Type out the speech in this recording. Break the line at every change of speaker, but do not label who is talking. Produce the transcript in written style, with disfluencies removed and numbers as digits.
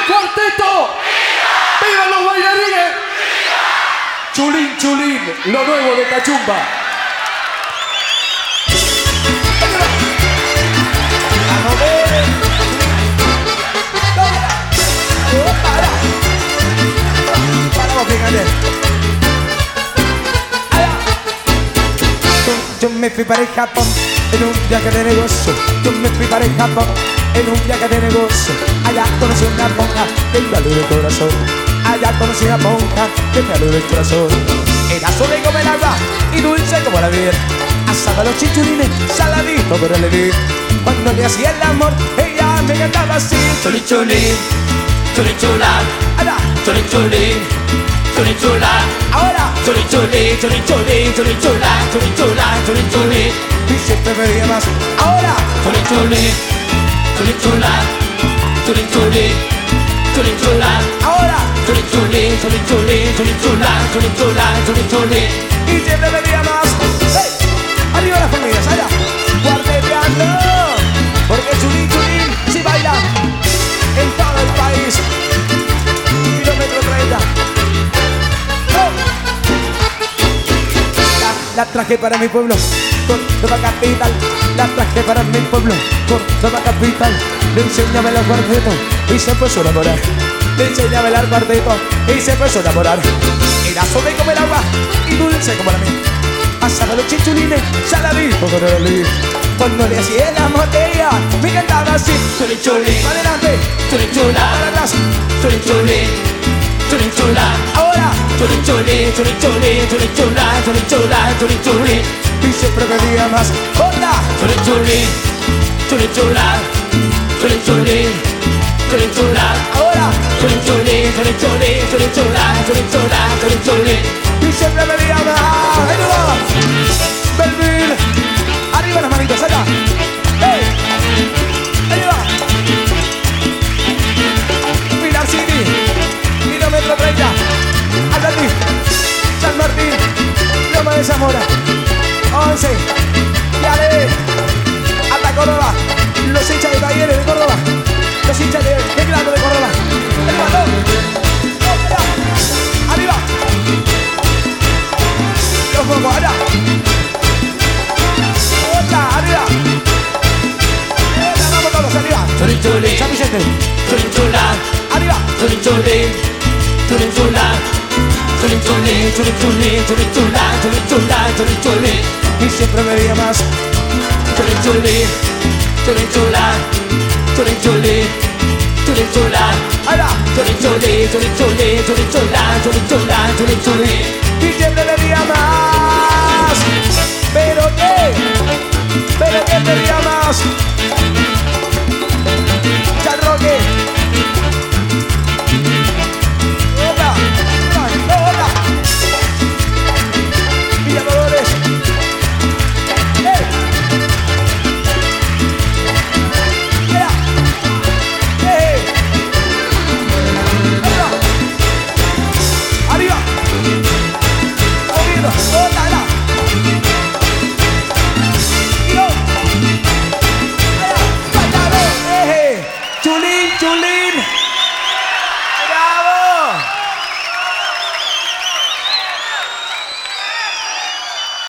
cuarteto! ¡Viva los bailarines! ¡Viva! Chulín, chulín, lo nuevo de Cachumba.
Yo me fui para el Japón en un viaje de negocio. Yo me fui para el Japón en un viaje de negocio. Allá conocí una monja que me alude el corazón. Allá conocí una monja que me alude el corazón. Era suave como el agua y dulce como la miel. Asaba los chinchulines, saladito pero le di. Cuando le hacía el amor, ella me cantaba así.
Chulín, chulín, chulín, chulán.
Allá,
Chulín, chulín, chulín, chulán.
ahora,
Chulín, chulín, chulín, chulín, chulín, chulán. Chulín, chulán, chulín, chulín.
y siempre pedía más. Ahora,
Chulín, chulín, chulín, chulán. Chulín, chulín, chulín, chulán.
ahora,
Chulín, chulín, chulín, chulín, chulín, chulán. Chulín, chulán, chulín, chulín.
y siempre pedía más. ¡Hey! Arriba las familias, allá, cuarteteando. Porque chulín, chulín, si baila en todo el país. Kilómetro 30. ¡Oh! La traje para mi pueblo, Córdoba capital. La traje para mi pueblo, Córdoba capital. Le enseñé a bailar cuarteto y se puso a enamorar. Le enseñé a bailar cuarteto y se puso a enamorar. Era suave como el agua y dulce como la miel. Asaba los chinchulines, saladito con el. Cuando le hacía el amor ella me cantaba así.
Chulín, chulín,
Para adelante,
chulín,
para
chulán.
atrás.
Chulín, chulín, chulín, chulán.
Ahora,
Chulín, chulín, chulín, chulín, chulín, chulán. Chulín, chulán, chulín, chulín.
y siempre pedía más. ¡Hola!
Chulín, chulín, chulín, chulán. Chulín, chulín, chulín, chulán.
Ahora,
Chulín, chulín, chulín, chulín, chulín, chulán. Chulín, chulán, chulín, chulín.
y siempre pedía más. ¡Ahí va! Belville, arriba las manitos, allá. ¡Hey! ¡Ahí va! Pilar City, kilómetro 30. Atati, San Martín, Loma de Zamora, 11. Yale, hasta Córdoba. Los hinchas de Talleres de Córdoba. Los hinchas de Grado de Córdoba. ¡El balón! ¡Arriba! Los mocos, allá. ¡Otra! ¡Arriba! ¡Vamos todos, arriba!
Chulín, chulín,
San Vicente,
chulín, chulán.
arriba.
Chulín, chulín, chulín, chulán. Chulín, chulín, chulín, chulín, chulín, chulán. Chulín, chulán, chulín, chulín.
Y siempre pedía más.
Chulín, chulín, chulín, chulán. Chulín, chulín, chulín, chulán.
Allá.
Chulín, chulín, chulín, chulín, chulín, chulán. Chulín, chulán, chulín, chulín.
Y siempre pedía más.